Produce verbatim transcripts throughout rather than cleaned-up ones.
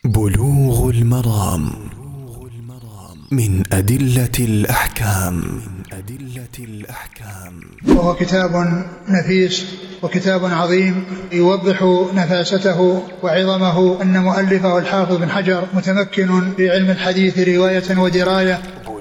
بلوغ المرام من أدلة الأحكام. وهو كتاب نفيس وكتاب عظيم يوضح نفاسته وعظمه. أن مؤلفه الحافظ بن حجر متمكن في علم الحديث رواية ودراية.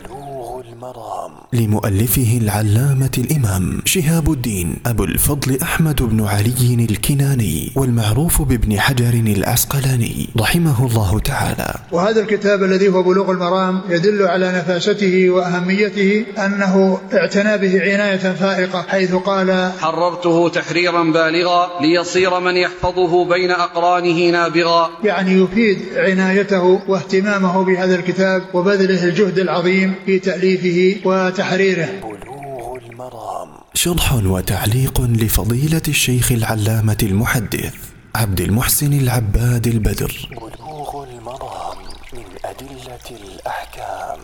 لمؤلفه العلامة الإمام شهاب الدين أبو الفضل أحمد بن علي الكناني، والمعروف بابن حجر العسقلاني رحمه الله تعالى. وهذا الكتاب الذي هو بلوغ المرام يدل على نفاسته وأهميته، أنه اعتنى به عناية فائقة، حيث قال: حررته تحريرا بالغا ليصير من يحفظه بين أقرانه نابغا. يعني يفيد عنايته واهتمامه بهذا الكتاب وبذله الجهد العظيم في تأليفه وتحريره. بلوغ المرام شرح وتعليق لفضيلة الشيخ العلامة المحدث عبد المحسن العباد البدر. بلوغ المرام من أدلة الأحكام.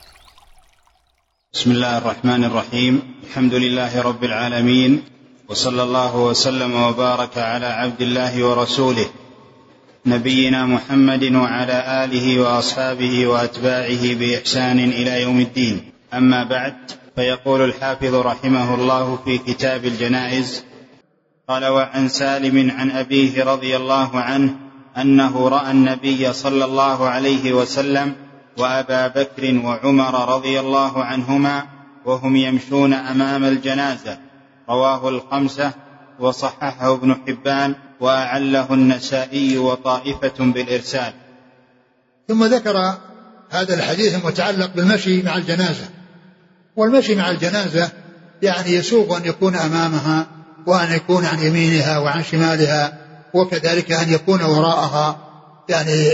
بسم الله الرحمن الرحيم. الحمد لله رب العالمين، وصلى الله وسلم وبارك على عبد الله ورسوله نبينا محمد وعلى آله وأصحابه وأتباعه بإحسان إلى يوم الدين. أما بعد، فيقول الحافظ رحمه الله في كتاب الجنائز: قال: وعن سالم عن أبيه رضي الله عنه أنه رأى النبي صلى الله عليه وسلم وأبا بكر وعمر رضي الله عنهما وهم يمشون أمام الجنازة. رواه الخمسة وصححه ابن حبان وأعله النسائي وطائفة بالإرسال. ثم ذكر هذا الحديث المتعلق بالمشي مع الجنازة. والمشي مع الجنازة يعني يسوغ أن يكون أمامها، وأن يكون عن يمينها وعن شمالها، وكذلك أن يكون وراءها، يعني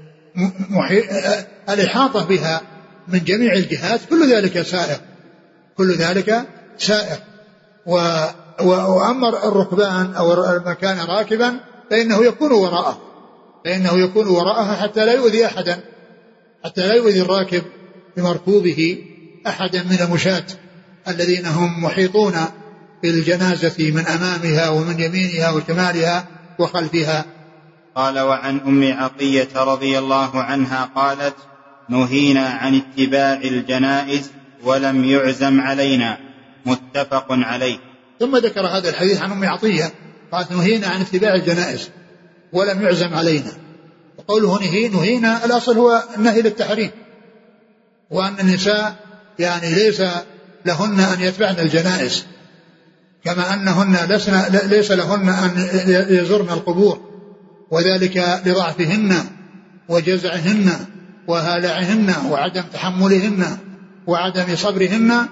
الإحاطة بها من جميع الجهات، كل ذلك سائغ، كل ذلك سائغ. وأما الركبان أو المكان راكبا فإنه يكون وراءه، فإنه يكون وراءها حتى لا يؤذي أحدا، حتى لا يؤذي الراكب بمركوبه أحدا من المشاة الذين هم محيطون بالجنازة من أمامها ومن يمينها وشمالها وخلفها. قال: وعن أم عطية رضي الله عنها قالت: نهينا عن اتباع الجنائز ولم يعزم علينا. متفق عليه. ثم ذكر هذا الحديث عن أم عطية قالت: نهينا عن اتباع الجنائز ولم يعزم علينا. وقوله نهي نهينا الأصل هو النهي للتحريم، وأن النساء يعني ليس لهن أن يتبعن الجنائز، كما أنهن ليس لهن أن يزرن القبور، وذلك لضعفهن وجزعهن وهالعهن وعدم تحملهن وعدم صبرهن،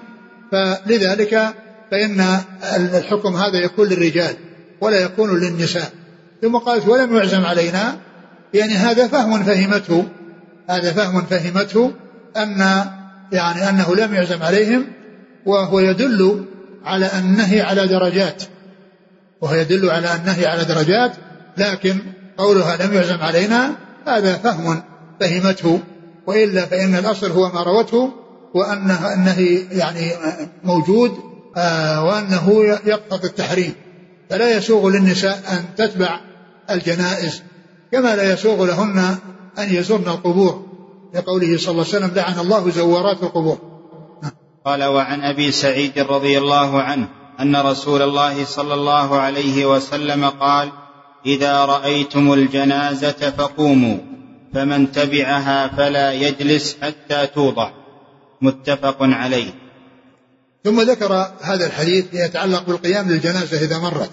فلذلك فإن الحكم هذا يكون للرجال ولا يكون للنساء. ثم قالت: ولم يعزم علينا، يعني هذا فهم فهمته هذا فهم فهمته أن يعني أنه لم يعزم عليهم، وهو يدل على النهي على درجات وهو يدل على النهي على درجات لكن قولها لم يعزم علينا هذا فهم فهمته، وإلا فإن الأصل هو ما روته، وأنه النهي يعني موجود، آه وأنه يقتضي التحريم. فلا يسوغ للنساء أن تتبع الجنائز، كما لا يسوغ لهن أن يزرن القبور، لقوله صلى الله عليه وسلم: لعن الله زوارات القبور. قال: وعن أبي سعيد رضي الله عنه أن رسول الله صلى الله عليه وسلم قال: إذا رأيتم الجنازة فقوموا، فمن تبعها فلا يجلس حتى توضع. متفق عليه. ثم ذكر هذا الحديث يتعلق بالقيام للجنازة إذا مرت،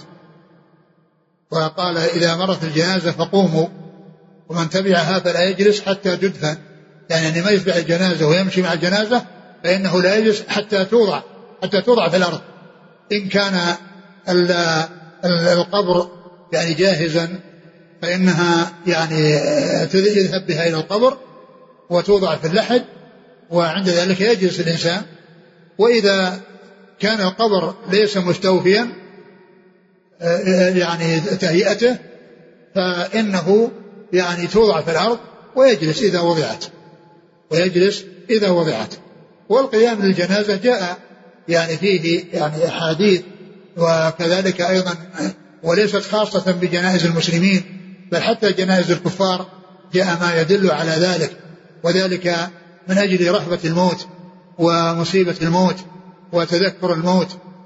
وقال: إذا مرت الجنازة فقوموا، ومن تبعها فلا يجلس حتى تدفن، يعني أن ما يتبع الجنازة ويمشي مع الجنازة فإنه لا يجلس حتى توضع حتى توضع في الأرض. إن كان القبر يعني جاهزا فإنها يعني يذهب بها إلى القبر وتوضع في اللحد، وعند ذلك يجلس الإنسان. وإذا كان القبر ليس مستوفيا يعني تهيئته فإنه يعني توضع في الأرض ويجلس إذا وضعت ويجلس إذا وضعت. والقيام للجنازة جاء يعني فيه يعني أحاديث، وكذلك أيضا وليست خاصة بجنائز المسلمين، بل حتى جنائز الكفار جاء ما يدل على ذلك، وذلك من أجل رهبة الموت ومصيبة الموت وتذكر الموت.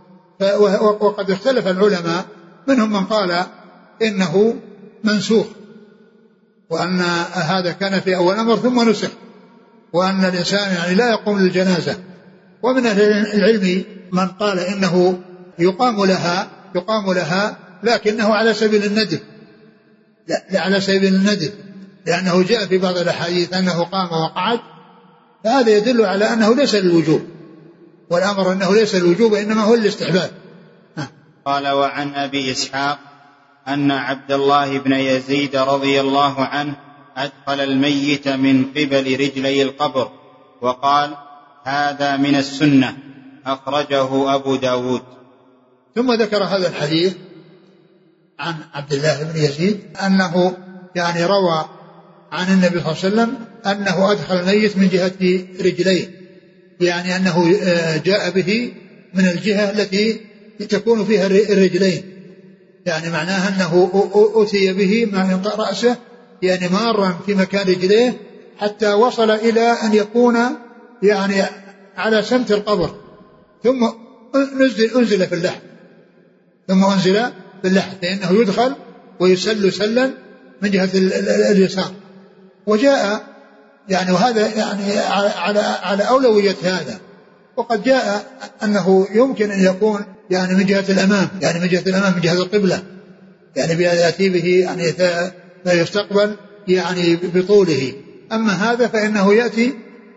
وقد اختلف العلماء، منهم من قال إنه منسوخ، وأن هذا كان في أول أمر ثم نسخ، وأن الإنسان يعني لا يقوم للجنازة. ومن أهل العلم من قال إنه يقام لها يقام لها لكنه على سبيل الندب، لا على سبيل الندب، لأنه جاء في بعض الأحاديث أنه قام وقعد، فهذا يدل على أنه ليس للوجوب، والأمر أنه ليس للوجوب إنما هو الاستحباب. قال: وعن أبي إسحاق أن عبد الله بن يزيد رضي الله عنه أدخل الميت من قبل رجلي القبر وقال: هذا من السنة، أخرجه أبو داود. ثم ذكر هذا الحديث عن عبد الله بن يزيد أنه يعني روى عن النبي صلى الله عليه وسلم أنه أدخل الميت من جهة رجليه، يعني أنه جاء به من الجهة التي تكون فيها الرجلين، يعني معناها أنه أتي به من رأسه يعني مارا في مكان رجليه حتى وصل إلى أن يكون يعني على سمت القبر، ثم نزل أنزل في اللحد ثم أنزل في اللحد لأنه يدخل ويسل سلا من جهة اليسار. وجاء يعني وهذا يعني على على أولوية هذا. وقد جاء أنه يمكن أن يكون يعني من جهة الأمام، يعني من جهة الأمام من جهة القبلة، يعني يأتي به يعني فيستقبل يعني بطوله. أما هذا فإنه يأتي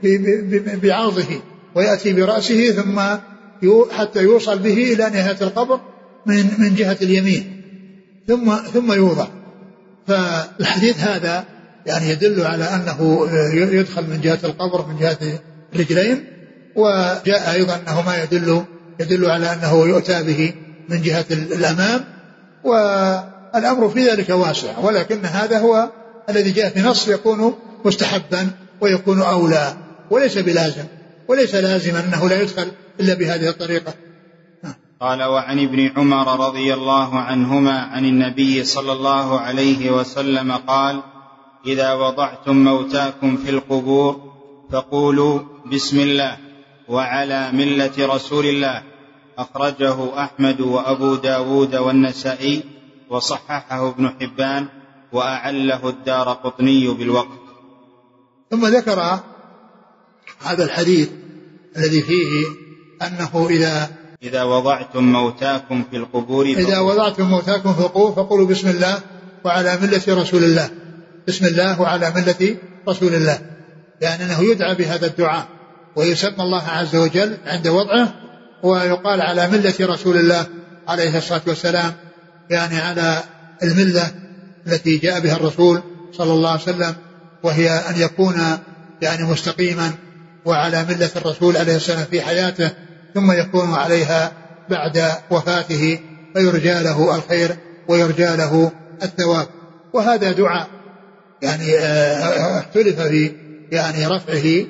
بعرضه ويأتي برأسه ثم حتى يوصل به إلى نهاية القبر من من جهة اليمين ثم ثم يوضع. فالحديث هذا يعني يدل على أنه يدخل من جهة القبر من جهة الرجلين. وجاء أيضا أنه ما يدل يدل على أنه يؤتى به من جهة الأمام، والأمر في ذلك واسع، ولكن هذا هو الذي جاء في نص يكون مستحبا ويكون أولى، وليس بلازم، وليس لازما أنه لا يدخل إلا بهذه الطريقة. قال: وعن ابن عمر رضي الله عنهما عن النبي صلى الله عليه وسلم قال: إذا وضعتم موتاكم في القبور فقولوا بسم الله وعلى ملة رسول الله، أخرجه أحمد وأبو داود والنسائي وصححه ابن حبان وأعله الدارقطني بالوقت. ثم ذكر هذا الحديث الذي فيه أنه إذا إذا وضعتم موتاكم في القبور إذا وضعتم موتاكم في القبور فقولوا بسم الله وعلى ملة رسول الله، بسم الله وعلى ملة رسول الله، يعني أنه يدعى بهذا الدعاء ويسمى الله عز وجل عند وضعه، ويقال على ملة رسول الله عليه الصلاة والسلام، يعني على الملة التي جاء بها الرسول صلى الله عليه وسلم، وهي أن يكون يعني مستقيما وعلى ملة الرسول عليه السلام في حياته، ثم يكون عليها بعد وفاته، فيرجى له الخير ويرجى له الثواب. وهذا دعاء يعني اختلف في يعني رفعه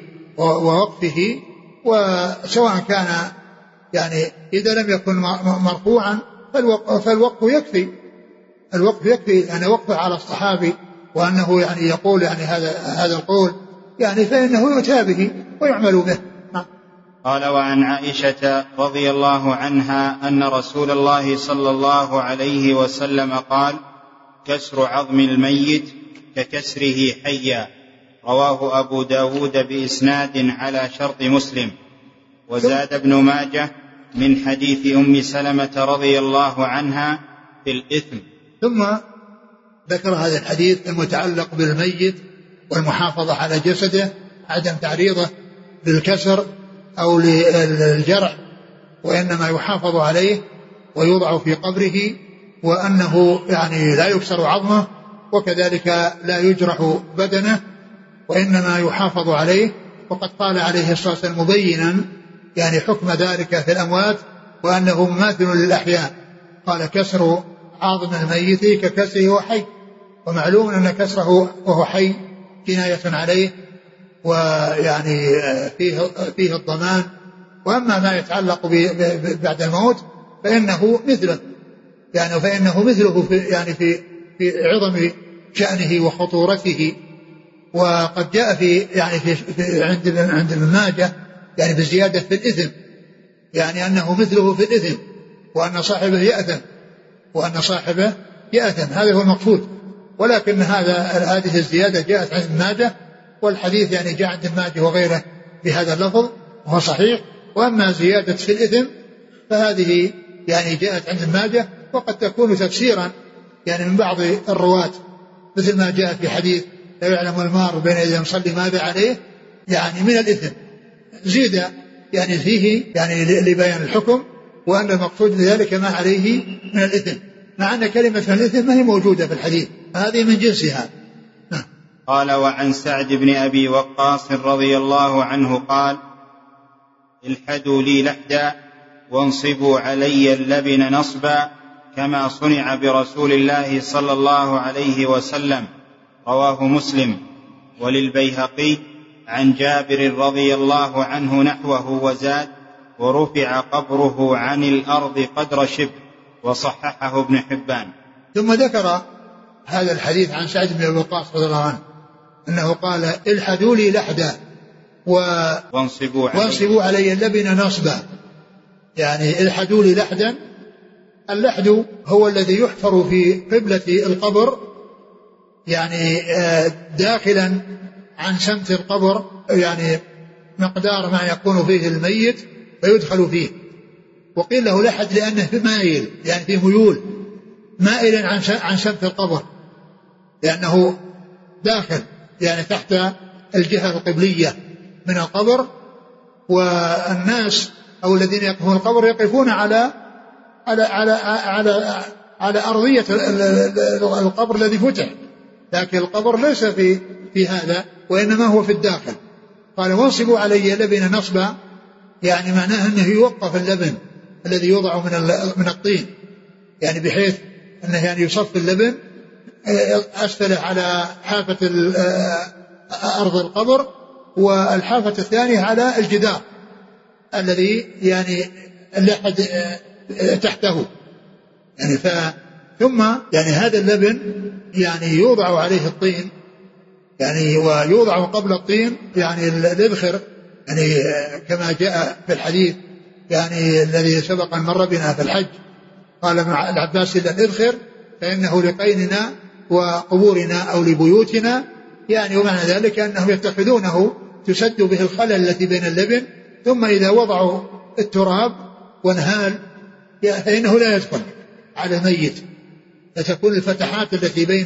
ووقفه، وسواء كان يعني إذا لم يكن مرفوعا فالوقف يكفي، الوقف يكفي يعني وقفه على الصحابي وأنه يعني يقول يعني هذا هذا القول يعني فإنه يؤتى به ويعمل به. قال: وعن عائشة رضي الله عنها أن رسول الله صلى الله عليه وسلم قال: كسر عظم الميت ككسره حيا، رواه أبو داود بإسناد على شرط مسلم. وزاد ابن ماجه من حديث أم سلمة رضي الله عنها في الإثم. ثم ذكر هذا الحديث المتعلق بالميت والمحافظة على جسده، عدم تعريضه للكسر أو للجرح، وإنما يحافظ عليه ويوضع في قبره، وأنه يعني لا يكسر عظمه وكذلك لا يجرح بدنه، وإنما يحافظ عليه. وقد قال عليه الصلاة والسلام مبينا يعني حكم ذلك في الأموات وأنه مماثل للأحياء، قال: كسر عظم الميت ككسره وهو حي، ومعلوم أن كسره وهو حي كناية عليه ويعني فيه, فيه الضمان. وأما ما يتعلق بعد الموت فإنه مثله، يعني فإنه مثله في يعني في في عظم شأنه وخطورته وقد جاء في يعني في, في عند عند ابن ماجه يعني بالزيادة في الإثم، يعني أنه مثله في الإثم وأن صاحبه يأثم وأن صاحبه يأثم، هذا هو المقصود. ولكن هذا هذه الزيادة جاءت عند ابن ماجه، والحديث يعني جاء عند ابن ماجه وغيره بهذا اللفظ وهو صحيح. وأما زيادة في الإثم فهذه يعني جاءت عند ابن ماجه، وقد تكون تفسيرا يعني من بعض الرواة، مثل ما جاء في حديث لا يعلم المار بين يدي المصلي ماذا عليه، يعني من الإثم زيد يعني فيه يعني لبيان الحكم، وأن المقصود بذلك ما عليه من الإثم، مع أن كلمة من الإثم ما هي موجودة في الحديث، هذه من جنسها. قال: وعن سعد بن أبي وقاص رضي الله عنه قال: الحدوا لي لحدا وانصبوا علي اللبن نصبا كما صنع برسول الله صلى الله عليه وسلم، رواه مسلم. وللبيهقي عن جابر رضي الله عنه نحوه وزاد: ورفع قبره عن الأرض قدر شبر، وصححه ابن حبان. ثم ذكر هذا الحديث عن سعد بن أبي وقاص رضي الله عنه أنه قال: الحدوا لي لحدا و... وانصبوا علي, وانصبوا علي اللبن نصبا، يعني الحدوا لي لحدا. اللحد هو الذي يحفر في قبلة القبر، يعني داخلا عن سمت القبر، يعني مقدار ما يكون فيه الميت فيدخل فيه. وقيل له لحد لأنه مائل، يعني فيه ميول مائلا عن سمت القبر، لأنه داخل يعني تحت الجهة القبلية من القبر، والناس أو الذين يقفون القبر يقفون على على على على على أرضية القبر الذي فتح، لكن القبر ليس في في هذا، وإنما هو في الداخل. قال: وانصبوا علي لبن نصبا، يعني معناه أنه يوقف اللبن الذي يوضع من من الطين، يعني بحيث أنه يعني يصف اللبن أسفله على حافة أرض القبر، والحافة الثانية على الجدار الذي يعني اللحد تحته، يعني ف ثم يعني هذا اللبن يعني يوضع عليه الطين، يعني ويوضع قبل الطين يعني الإذخر، يعني كما جاء في الحديث يعني الذي سبق أن مر بنا في الحج، قال ابن العباس: إلا الإذخر فإنه لقيننا وقبورنا أو لبيوتنا، يعني ومعنى ذلك أنهم يتخذونه تسد به الخلل التي بين اللبن، ثم إذا وضعوا التراب وانهال فإنه لا يدخل على الميت، فتكون الفتحات التي بين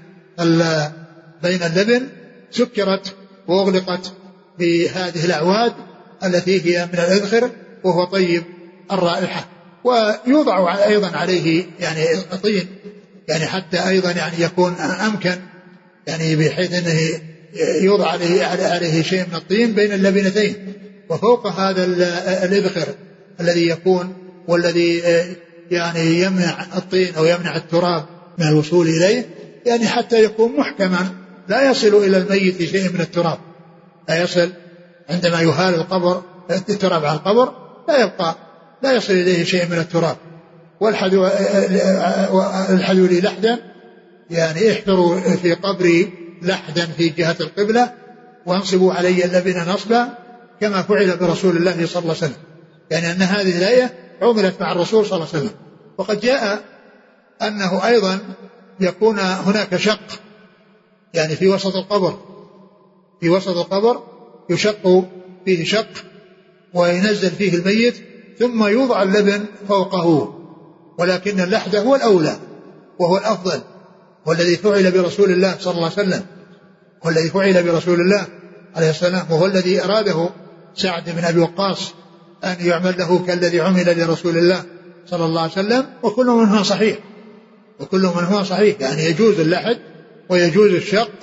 بين اللبن سكرت وأغلقت بهذه الأعواد التي هي من الإذخر وهو طيب الرائحة. ويوضع أيضا عليه يعني طين، يعني حتى أيضا يعني يكون أمكن، يعني بحيث أنه يوضع عليه, عليه شيء من الطين بين اللبنتين، وفوق هذا الإذخر الذي يكون والذي يعني يمنع الطين أو يمنع التراب من الوصول إليه، يعني حتى يكون محكما لا يصل إلى الميت شيء من التراب، لا يصل عندما يهال القبر التراب على القبر لا يبقى لا يصل إليه شيء من التراب. والحدو الحدو لي لحدا، يعني احفروا في قبري لحدا في جهة القبلة وانصبوا علي اللبن نصبا كما فعل برسول الله صلى الله عليه وسلم، يعني أن هذه الآية عملت مع الرسول صلى الله عليه وسلم. وقد جاء أنه أيضا يكون هناك شق، يعني في وسط القبر في وسط القبر يشق فيه شق وينزل فيه الميت ثم يوضع اللبن فوقه، ولكن اللحد هو الأولى وهو الأفضل، والذي فعل برسول الله صلى الله عليه وسلم والذي فعل برسول الله عليه السلام، وهو الذي أراده سعد بن أبي وقاص أن يعمل له كالذي عمل لرسول الله صلى الله عليه وسلم. وكل منهما صحيح وكل منهما صحيح يعني يجوز اللحد ويجوز الشق،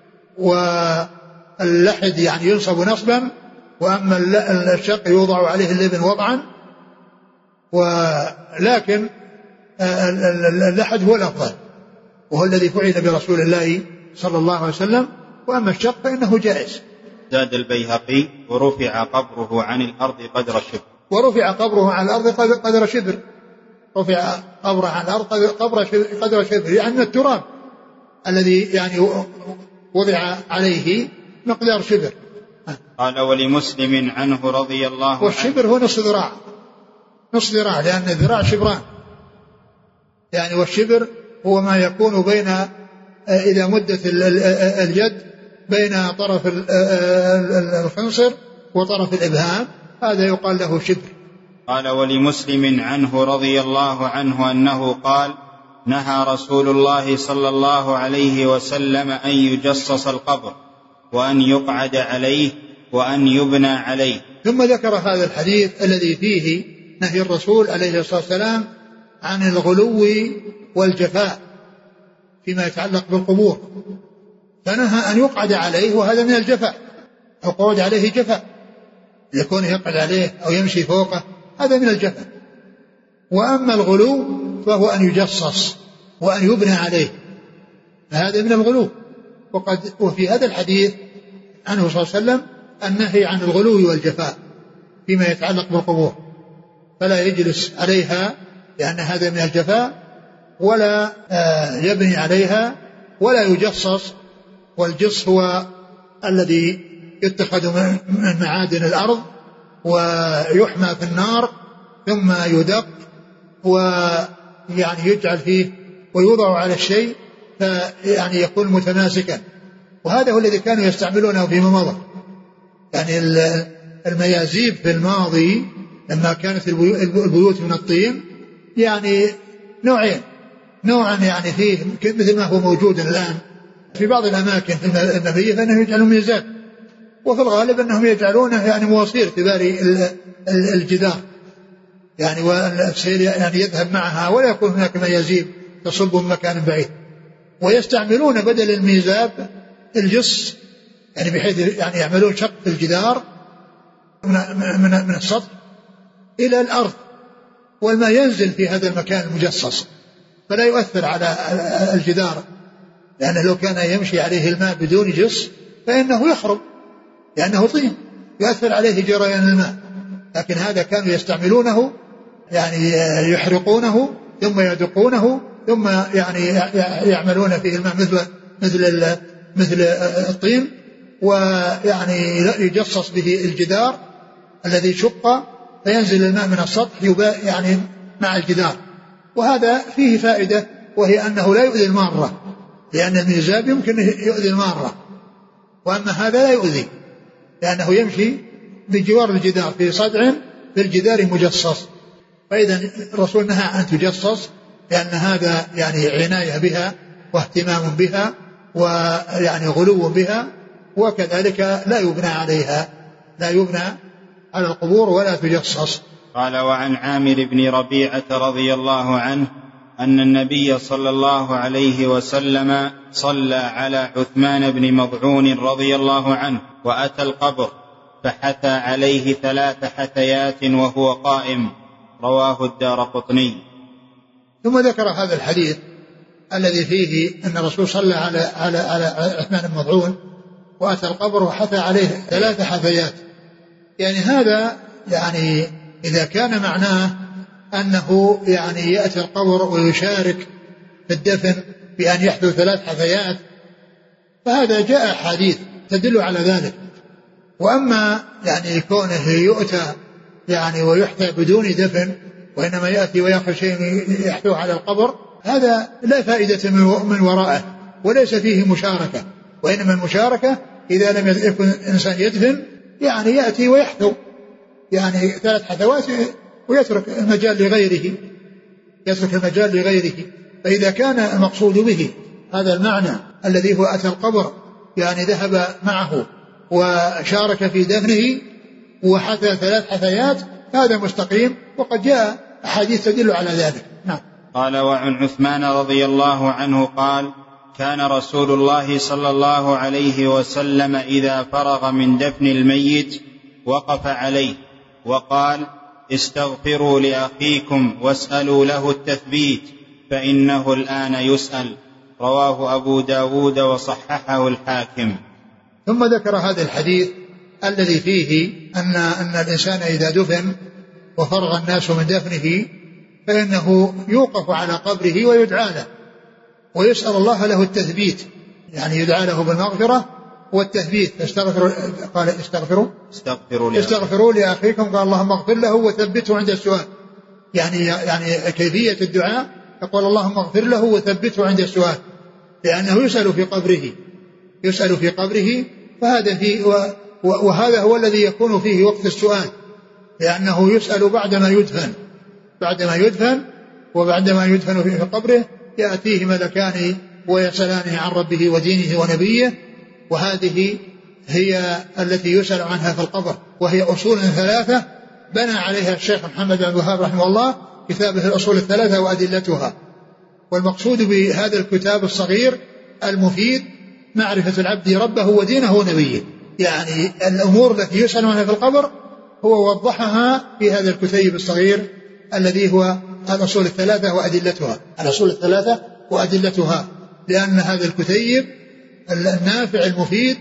واللحد يعني ينصب نصبا، وأما الشق يوضع عليه اللبن وضعا، ولكن اللحد هو الأفضل وهو الذي فعل برسول الله صلى الله عليه وسلم، وأما الشق فإنه جائز. زاد البيهقي: ورفع قبره عن الأرض قدر شبر. ورفع قبره عن الأرض قدر شبر، رفع قبره عن الأرض قدر شبر، يعني من التراب الذي يعني وضع عليه مقدار شبر. قال ولمسلم عنه رضي الله عنه. والشبر هو نصف ذراع، نصف ذراع، لأن الذراع شبران يعني، والشبر هو ما يكون بين إذا مدت اليد بين طرف الخنصر وطرف الإبهام، هذا يقال له شبر. قال ولمسلم عنه رضي الله عنه أنه قال نهى رسول الله صلى الله عليه وسلم أن يجصص القبر وأن يقعد عليه وأن يبنى عليه. ثم ذكر هذا الحديث الذي فيه نهي الرسول عليه الصلاة والسلام عن الغلو والجفاء فيما يتعلق بالقبور، فنهى أن يقعد عليه، وهذا من الجفاء، القعود عليه جفاء، يكون يقعد عليه أو يمشي فوقه، هذا من الجفاء. وأما الغلو فهو أن يجصص وأن يبنى عليه، فهذا من الغلو. وقد وفي هذا الحديث عنه صلى الله عليه وسلم النهي عن الغلو والجفاء فيما يتعلق بالقبور، فلا يجلس عليها لأن هذا من الجفاء، ولا يبني عليها، ولا يجصص. والجص هو الذي يتخذ من معادن الأرض ويحمى في النار ثم يدق ويعني يجعل فيه ويوضع على الشيء فيعني يكون متماسكا، وهذا هو الذي كانوا يستعملونه فيما مضى. يعني الميازيب في الماضي لما كانت البيوت من الطين يعني نوعين، نوعا يعني فيه مثل ما هو موجود الآن في بعض الأماكن في النبية فإنهم يجعلون ميزان، وفي الغالب أنهم يجعلونه يعني مواسير كبار الجدار يعني، والسيل يعني يذهب معها ولا يكون هناك ميازيب تصب من مكان بعيد. ويستعملون بدل الميزاب الجص، يعني بحيث يعني يعملون شق في الجدار من من السطح إلى الأرض، والماء ينزل في هذا المكان المجصص فلا يؤثر على الجدار، لأنه لو كان يمشي عليه الماء بدون جص فإنه يخرب لأنه طين يؤثر عليه جريان الماء. لكن هذا كانوا يستعملونه يعني يحرقونه ثم يدقونه ثم يعني يعملون فيه الماء مثل مثل مثل الطين، ويعني يجصص به الجدار الذي شق فينزل الماء من السطح يعني مع الجدار. وهذا فيه فائدة، وهي أنه لا يؤذي المارة، لأن الميزاب يمكن يؤذي المارة، وأما هذا لا يؤذي لأنه يمشي بجوار الجدار في صدع في الجدار مجصص. فإذا الرسول نهى أن تجصص لأن هذا يعني عناية بها واهتمام بها ويعني غلو بها، وكذلك لا يبنى عليها، لا يبنى على القبور ولا تجصص. قال وعن عامر بن ربيعة رضي الله عنه أن النبي صلى الله عليه وسلم صلى على عثمان بن مضعون رضي الله عنه وأتى القبر فحثى عليه ثلاث حثيات وهو قائم، رواه الدارقطني. ثم ذكر هذا الحديث الذي فيه أن الرسول صلى على على على عثمان بن مضعون وأتى القبر وحثى عليه ثلاث حثيات. يعني هذا يعني إذا كان معناه أنه يعني يأتي القبر ويشارك في الدفن بأن يحثو ثلاث حثيات فهذا جاء حديث تدل على ذلك. وأما يعني كونه يؤتى يعني ويحثى بدون دفن وإنما يأتي ويأخذ شيء يحثوه على القبر، هذا لا فائدة من وراءه وليس فيه مشاركة، وإنما المشاركة إذا لم يكن إنسان يدفن يعني يأتي ويحثو يعني ثلاث حثوات ويترك المجال لغيره، يترك المجال لغيره. فإذا كان المقصود به هذا المعنى الذي هو أتى القبر يعني ذهب معه وشارك في دفنه وحثى ثلاث حثيات هذا مستقيم، وقد جاء أحاديث تدل على ذلك. نعم. قال وعن عثمان رضي الله عنه قال كان رسول الله صلى الله عليه وسلم إذا فرغ من دفن الميت وقف عليه وقال استغفروا لأخيكم واسألوا له التثبيت فإنه الآن يسأل، رواه أبو داود وصححه الحاكم. ثم ذكر هذا الحديث الذي فيه أن, أن الإنسان إذا دفن وفرغ الناس من دفنه فإنه يوقف على قبره ويدعى له ويسأل الله له التثبيت، يعني يدعى له بالمغفرة والتثبيت. فاستغفروا قال استغفروا استغفروا, استغفروا لأخيكم قال اللهم اغفر له وثبته عند السؤال. يعني يعني كيفية الدعاء يقول اللهم اغفر له وثبته عند السؤال، لأنه يسأل في قبره يسأل في قبره فهذا فيه وهذا هو الذي يكون فيه وقت السؤال، لأنه يسأل بعدما يدفن بعدما يدفن وبعدما يدفن في قبره يأتيه ملكان ويسألانه عن ربه ودينه ونبيه، وهذه هي التي يسأل عنها في القبر، وهي أصول ثلاثة بنى عليها الشيخ محمد بن عبد الوهاب رحمه الله كتابه الأصول الثلاثة وأدلتها. والمقصود بهذا الكتاب الصغير المفيد معرفة العبد ربه ودينه ونبيه، يعني الأمور التي يسأل عنها في القبر هو وضحها في هذا الكتيب الصغير الذي هو الأصول الثلاثة وأدلتها الأصول الثلاثة وأدلتها لأن هذا الكتيب النافع المفيد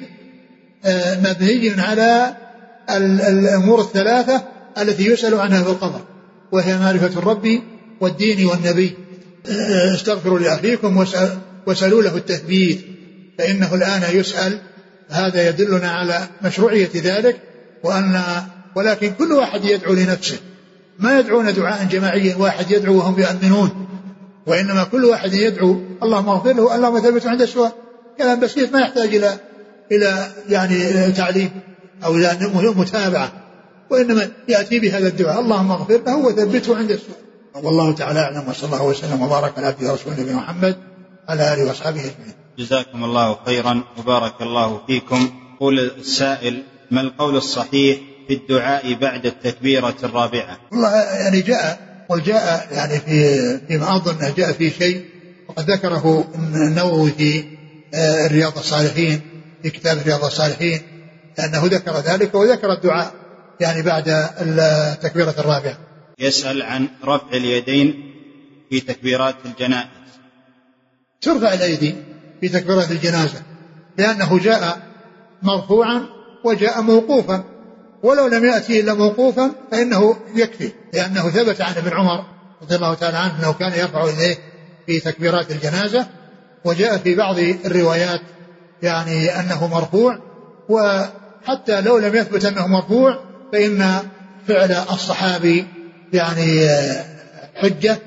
مبني على الأمور الثلاثة التي يسأل عنها في القبر، وهي معرفة الرب والدين والنبي. استغفروا لأخيكم واسألوا له التثبيت، فإنه الآن يسأل. هذا يدلنا على مشروعية ذلك، وأن ولكن كل واحد يدعو لنفسه، ما يدعون دعاء جماعيا واحد يدعو وهم يؤمنون، وإنما كل واحد يدعو اللهم اغفر له اللهم ثبته عند السؤال. كلام بسيط ما يحتاج إلى إلى يعني تعليم أو إلى متابعة، وإنما يأتي بهذا الدعاء اللهم اغفر له وثبته عند السؤال. والله تعالى أعلم، وصلى الله وسلم وبارك على عبده ورسوله نبينا محمد على آله وأصحابه أجمعين. جزاكم الله خيرا وبارك الله فيكم. قول السائل: ما القول الصحيح في الدعاء بعد التكبيرة الرابعة؟ والله يعني جاء والجاء يعني في فيما أظن جاء في شيء، وقد ذكره النووي في رياض الصالحين في كتاب رياض الصالحين، لأنه ذكر ذلك وذكر الدعاء يعني بعد التكبيرة الرابعة. يسأل عن رفع اليدين في تكبيرات الجنائز. ترفع الأيدي في تكبيرات الجنازة، لأنه جاء مرفوعا وجاء موقوفا، ولو لم يأتي إلا موقوفا فإنه يكفي، لأنه ثبت عن ابن عمر رضي الله تعالى عنه أنه كان يرفع يديه في تكبيرات الجنازة، وجاء في بعض الروايات يعني أنه مرفوع. وحتى لو لم يثبت أنه مرفوع فإن فعل الصحابي يعني حجة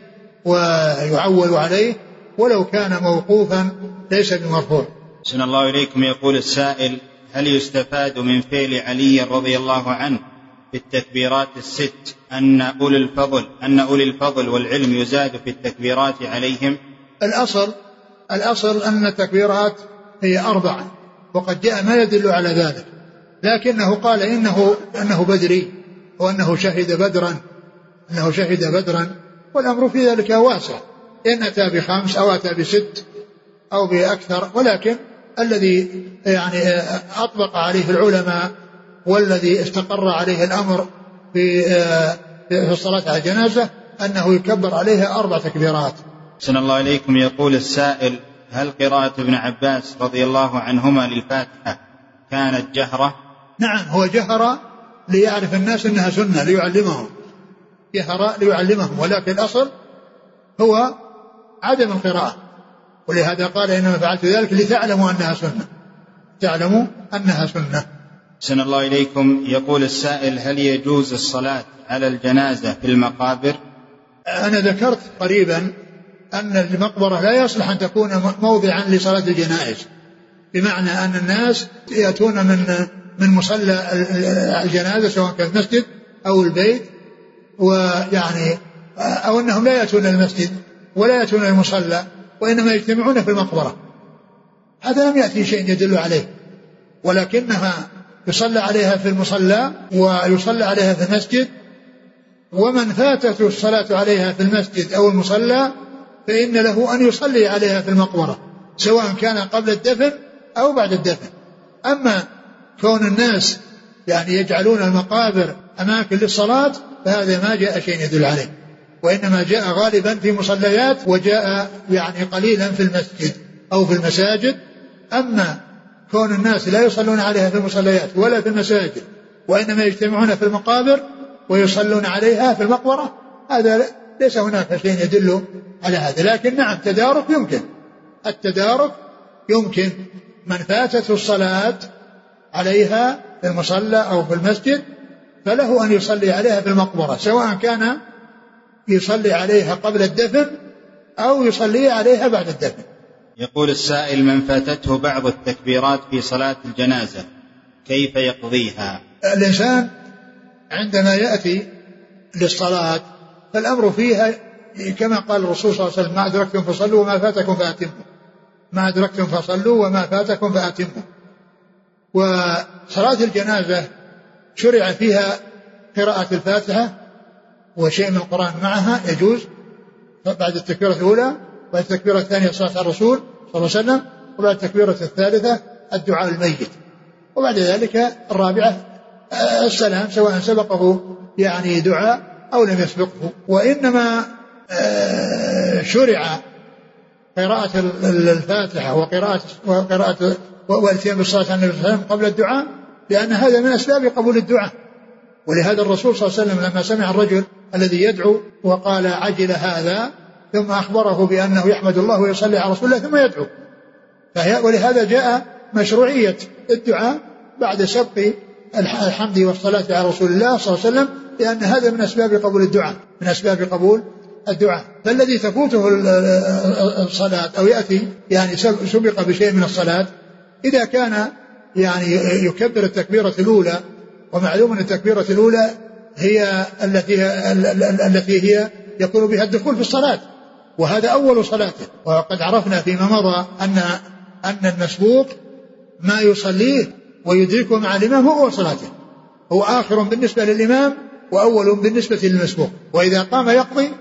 ويعول عليه، ولو كان موقوفا ليس بمرفوع. أحسن الله إليكم. يقول السائل: هل يستفاد من فعل علي رضي الله عنه في التكبيرات الست أن أولي الفضل أن أولي الفضل والعلم يزاد في التكبيرات عليهم؟ الأصل الأصل أن التكبيرات هي أربعة، وقد جاء ما يدل على ذلك، لكنه قال إنه أنه بدري وأنه شهد بدرا أنه شهد بدرا والأمر في ذلك واسع، إن أتى بخمس أو أتى بست أو بأكثر، ولكن الذي يعني أطبق عليه العلماء والذي استقر عليه الأمر في في الصلاة على الجنازة أنه يكبر عليها أربع تكبيرات. أحسن الله إليكم. يقول السائل: هل قراءة ابن عباس رضي الله عنهما للفاتحة كانت جهرة؟ نعم، هو جهر ليعرف الناس أنها سنة، ليعلمهم جهر ليعلمهم، ولكن الأصل هو عدم القراءة، ولهذا قال إنما فعلت ذلك لتعلموا أنها سنة تعلموا أنها سنة. أحسن الله إليكم. يقول السائل: هل يجوز الصلاة على الجنازة في المقابر؟ أنا ذكرت قريبا أن المقبرة لا يصلح أن تكون موضعا لصلاة الجنائز، بمعنى أن الناس يأتون من من مصلى الجنازة سواء كان المسجد أو البيت، ويعني أو أنهم لا يأتون المسجد ولا يأتون المصلى وإنما يجتمعون في المقبرة. هذا لم يأتي شيء يدل عليه، ولكنها يصلى عليها في المصلى ويصلى عليها في المسجد، ومن فاتته الصلاة عليها في المسجد أو المصلى فإن له أن يصلي عليها في المقبرة سواء كان قبل الدفن أو بعد الدفن. أما كون الناس يعني يجعلون المقابر أماكن للصلاة فهذا ما جاء شيء يدل عليه، وإنما جاء غالبا في مصليات وجاء يعني قليلا في المسجد أو في المساجد. أما كون الناس لا يصلون عليها في المصليات ولا في المساجد وإنما يجتمعون في المقابر ويصلون عليها في المقبرة، هذا ليس هناك شيء يدل على هذا. لكن نعم تدارك يمكن التدارك يمكن من فاتته الصلاة عليها في المصلى أو في المسجد فله أن يصلي عليها في المقبرة، سواء كان يصلي عليها قبل الدفن أو يصلي عليها بعد الدفن. يقول السائل: من فاتته بعض التكبيرات في صلاة الجنازة كيف يقضيها؟ الإنسان عندما يأتي للصلاة فالأمر فيها كما قال الرسول صلى الله عليه وسلم: ما أدركتم فصلوا وما فاتكم فأتموا، ما أدركتم فصلوا وما فاتكم فأتموا. وصلاة الجنازة شرع فيها قراءة الفاتحة وشيء من القرآن معها يجوز بعد التكبيرة الأولى، وبعد التكبيرة الثانية صلاة على الرسول صلى الله عليه وسلم، وبعد التكبيرة الثالثة الدعاء الميت، وبعد ذلك الرابعة السلام سواء سبقه يعني دعاء أو لم يسبقه. وإنما شرع قراءة الفاتحة وقراءة وقراءة والاتيان بالصلاة على النبي صلى الله عليه وسلم قبل الدعاء، لأن هذا من أسباب قبول الدعاء. ولهذا الرسول صلى الله عليه وسلم لما سمع الرجل الذي يدعو وقال: عجل هذا، ثم أخبره بأنه يحمد الله ويصلي على رسول الله ثم يدعو. ولهذا جاء مشروعية الدعاء بعد سبق الحمد والصلاة على رسول الله صلى الله عليه وسلم، لأن هذا من أسباب قبول الدعاء، من أسباب قبول الدعاء. فالذي تفوته الصلاة أو يأتي يعني سبق بشيء من الصلاة، إذا كان يعني يكبر التكبيرة الأولى، ومعلوم أن التكبيرة الأولى هي التي التي هي يكون بها الدخول في الصلاة، وهذا أول صلاته. وقد عرفنا فيما مضى أن أن المسبوق ما يصليه ويدركه مع الإمام هو أول صلاته، هو آخر بالنسبة للإمام وأول بالنسبة للمسبوق. وإذا قام يقضي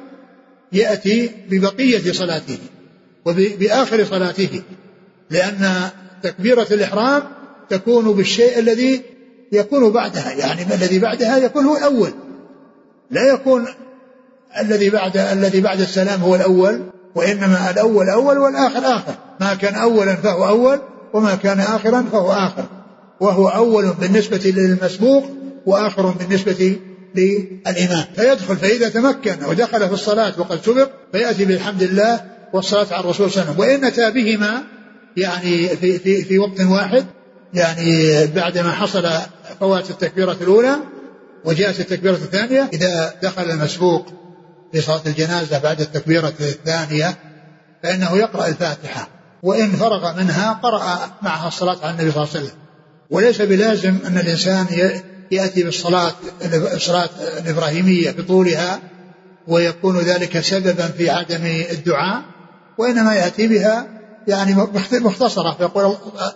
يأتي ببقية صلاته وبآخر صلاته، لأن تكبيرة الإحرام تكون بالشيء الذي يكون بعدها، يعني الذي بعدها يكون هو الأول، لا يكون الذي بعد الذي بعد السلام هو الأول، وإنما الأول أول والآخر آخر. ما كان أولا فهو أول، وما كان آخرا فهو آخر، وهو أول بالنسبة للمسبوق وآخر بالنسبة للإمام. فيدخل، فإذا تمكن ودخل في الصلاة وقد سبق فيأتي بالحمد لله والصلاة على الرسول صلى الله عليه وسلم. وإن أتى بهما يعني في, في, في وقت واحد، يعني بعدما حصل فوات التكبيرة الأولى وجاءت التكبيرة الثانية، إذا دخل المسبوق في صلاة الجنازة بعد التكبيرة الثانية فإنه يقرأ الفاتحة، وإن فرغ منها قرأ معها الصلاة على النبي صلى الله عليه وسلم. وليس بلازم أن الإنسان يأتي بالصلاة الصلاة الإبراهيمية بطولها ويكون ذلك سببا في عدم الدعاء، وإنما يأتي بها يعني مختصرة، فيقول: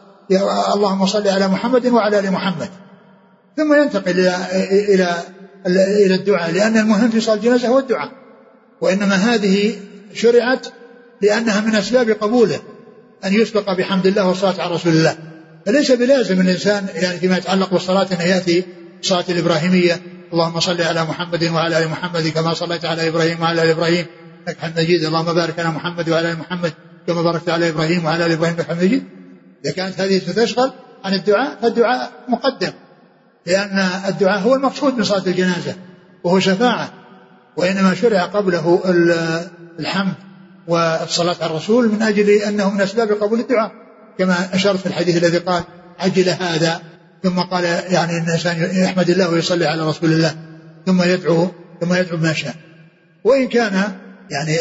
اللهم صل على محمد وعلى آل محمد، ثم ينتقل إلى إلى إلى الدعاء، لأن المهم في صلاة الجنازة هو الدعاء. وإنما هذه شرعت لأنها من أسباب قبوله أن يسبق بحمد الله والصلاة على رسول الله. فليس بلازم الإنسان يعني فيما يتعلق بالصلاة أن يأتي صلاة الإبراهيمية: اللهم صل على محمد وعلى آل محمد كما صليت على إبراهيم وعلى آل إبراهيم إنك حميد مجيد، اللهم بارك على محمد وعلى آل محمد كما باركت على إبراهيم وعلى آل إبراهيم إنك حميد مجيد. إذا كانت هذه ستشغل عن الدعاء فالدعاء مقدم، لأن الدعاء هو المقصود من صلاة الجنازة وهو شفاعة، وإنما شرع قبله الحمد والصلاة على الرسول من أجل أنه من أسباب قبول الدعاء، كما أشرت في الحديث الذي قال: عجل هذا، ثم قال يعني أن الإنسان يحمد الله ويصلي على رسول الله ثم يدعو ثم يدعو ما شاء. وإن كان يعني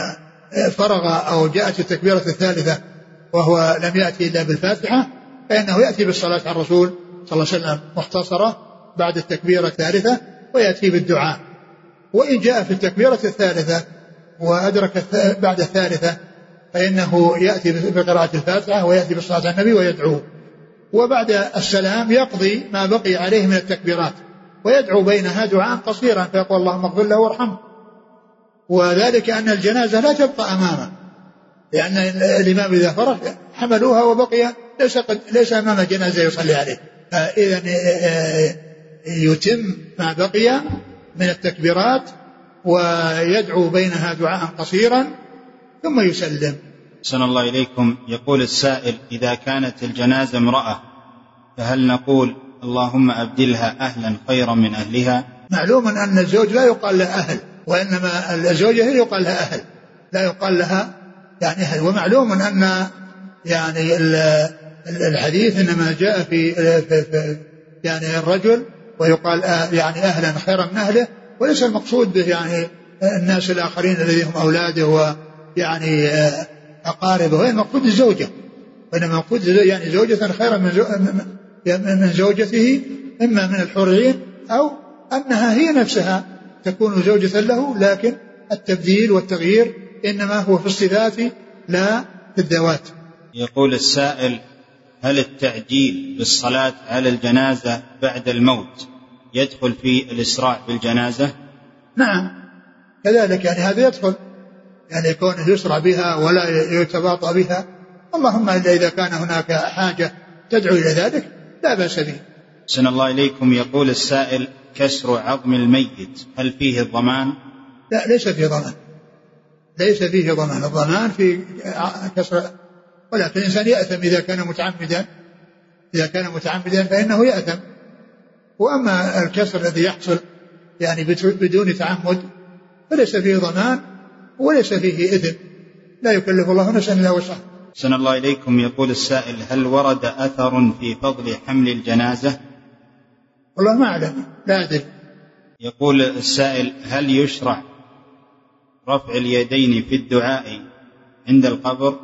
فرغ أو جاءت التكبيرة الثالثة وهو لم يأتي إلا بالفاتحة فإنه يأتي بالصلاة على الرسول صلى الله عليه وسلم مختصرة بعد التكبيرة الثالثة ويأتي بالدعاء. وإن جاء في التكبيرة الثالثة وأدرك بعد الثالثة فإنه يأتي بقراءة الفاتحة ويأتي بالصلاة على النبي ويدعو، وبعد السلام يقضي ما بقي عليه من التكبيرات ويدعو بينها دعاء قصيرا فيقول: اللهم اغفر له وارحمه. وذلك أن الجنازة لا تبقى أمامه، لأن الإمام إذا فرغ حملوها وبقي ليس, ليس أمام جنازة يصلي عليه. فإذا يتم ما بقي من التكبيرات ويدعو بينها دعاء قصيرا ثم يسلم. أحسن الله إليكم. يقول السائل: إذا كانت الجنازة امرأة فهل نقول اللهم أبدلها أهلا خيرا من أهلها؟ معلوم أن الزوج لا يقال له أهل، وإنما الزوجة هي يقال لها أهل، لا يقال لها يعني أهل. ومعلوم أن يعني الحديث إنما جاء في, في, في يعني الرجل ويقال يعني أهلا خيرا من أهله، وليس المقصود به يعني الناس الآخرين الذين هم أولاده ويعني أقاربه، المقصود الزوجة، وإنما المقصود يعني زوجة خيرا من من زوجته، إما من الحور العين أو أنها هي نفسها تكون زوجة له، لكن التبديل والتغيير إنما هو في الصفات لا في الذوات. يقول السائل: هل التعجيل بالصلاة على الجنازة بعد الموت يدخل في الإسراع بالجنازة؟ نعم كذلك، يعني هذا يدخل، يعني يكون يسرع بها ولا يتباطأ بها، اللهم إلا إذا كان هناك حاجة تدعو إلى ذلك لا بأس به. أحسن الله إليكم. يقول السائل: كسر عظم الميت هل فيه الضمان؟ لا، ليس فيه ضمان، ليس فيه ضمان. الضمان في كسر، ولكن الإنسان يأثم إذا كان متعمدا، إذا كان متعمدا فإنه يأثم. وأما الكسر الذي يحصل يعني بدون تعمد فليس فيه ضمان وليس فيه إثم، لا يكلف الله نفسا إلا وسعها. أحسن الله إليكم. يقول السائل: هل ورد أثر في فضل حمل الجنازة؟ والله ما أعلم، لا أدري. يقول السائل: هل يشرع رفع اليدين في الدعاء عند القبر؟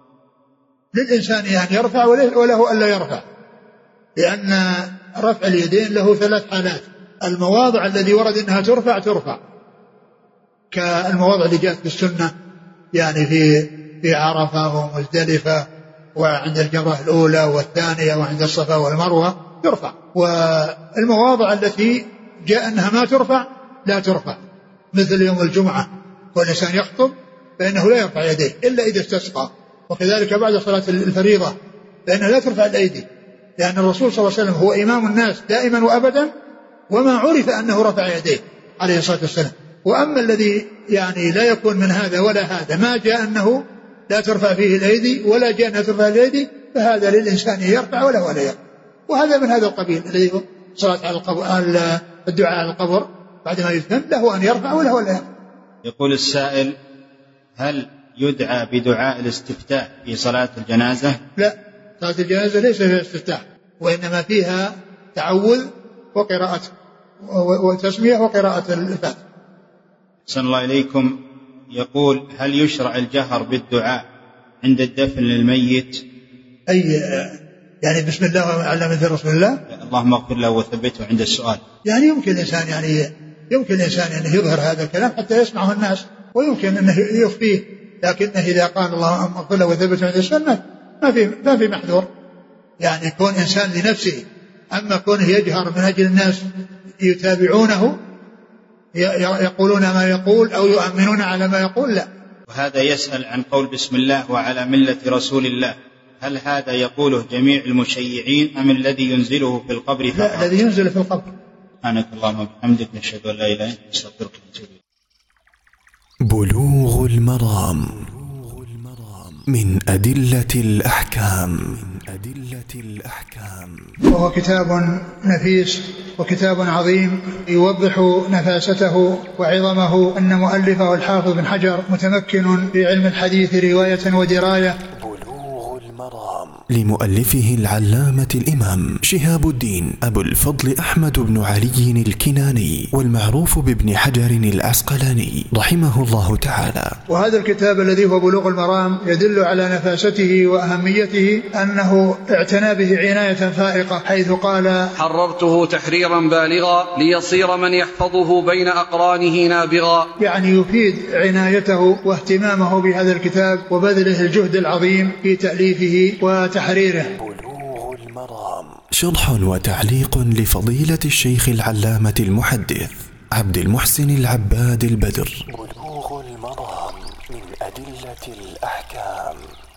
للإنسان يعني يرفع وله ألا يرفع، لأن رفع اليدين له ثلاث حالات. المواضع الذي ورد أنها ترفع ترفع، كالمواضع اللي جاءت في السنة، يعني في في عرفة ومزدلفة وعند الجمرة الأولى والثانية وعند الصفا والمروة ترفع. والمواضع التي جاء أنها ما ترفع لا ترفع، مثل يوم الجمعة والإنسان يخطب فإنه لا يرفع يديه إلا إذا استسقى، وكذلك بعد صلاة الفريضة فإنها لا ترفع الأيدي، لأن الرسول صلى الله عليه وسلم هو إمام الناس دائما وأبدا وما عرف أنه رفع يديه عليه الصلاة والسلام. وأما الذي يعني لا يكون من هذا ولا هذا، ما جاء أنه لا ترفع فيه الأيدي ولا جاء أنها ترفع الأيدي، فهذا للإنسان يرفع ولا ولا يرفع. وهذا من هذا القبيل الذي هو صلاة على القبر، الدعاء على القبر بعد ما يدفن له أن يرفع ولا ولا يرفع. يقول السائل: هل يدعى بدعاء الاستفتاح في صلاة الجنازة؟ لا، صلاة الجنازة ليس فيها استفتاح، وإنما فيها تعوذ وقراءة وتسمية وقراءة الفاتحة. أحسن الله إليكم. يقول: هل يشرع الجهر بالدعاء عند الدفن للميت؟ أي يعني بسم الله وعلى مثل رسول الله، اللهم اغفر له وثبته عند السؤال. يعني يمكن الإنسان يعني يمكن الإنسان أن يظهر هذا الكلام حتى يسمعه الناس، ويمكن أنه يخفيه، لكنه إذا قال اللهم اغفر له وثبته عند السؤال ما في ما في محذور، يعني يكون إنسان لنفسه. أما كونه يجهر من أجل الناس يتابعونه يقولون ما يقول أو يؤمنون على ما يقول، لا. وهذا يسأل عن قول بسم الله وعلى ملة رسول الله، هل هذا يقوله جميع المشيعين أم الذي ينزله في القبر فقط؟ لا، الذي ينزل في القبر. سبحانك اللهم وبحمدك، نشهد أن لا إله إلا أنت، نستغفرك ونتوب إليك. بلوغ المرام من أدلة الأحكام. أدلة الأحكام. وهو كتاب نفيس وكتاب عظيم يوضح نفاسته وعظمه، أن مؤلفه الحافظ بن حجر متمكن في علم الحديث رواية ودراية. بلوغ المرام لمؤلفه العلامة الإمام شهاب الدين أبو الفضل أحمد بن علي الكناني، والمعروف بابن حجر العسقلاني رحمه الله تعالى. وهذا الكتاب الذي هو بلوغ المرام يدل على نفاسته وأهميته، أنه اعتنى به عناية فائقة، حيث قال: حررته تحريرا بالغا ليصير من يحفظه بين أقرانه نابغا. يعني يفيد عنايته واهتمامه بهذا الكتاب وبذله الجهد العظيم في تأليفه وتحريره. بلوغ المرام شرح وتعليق لفضيلة الشيخ العلامة المحدث عبد المحسن العباد البدر. بلوغ المرام من أدلة الأحكام.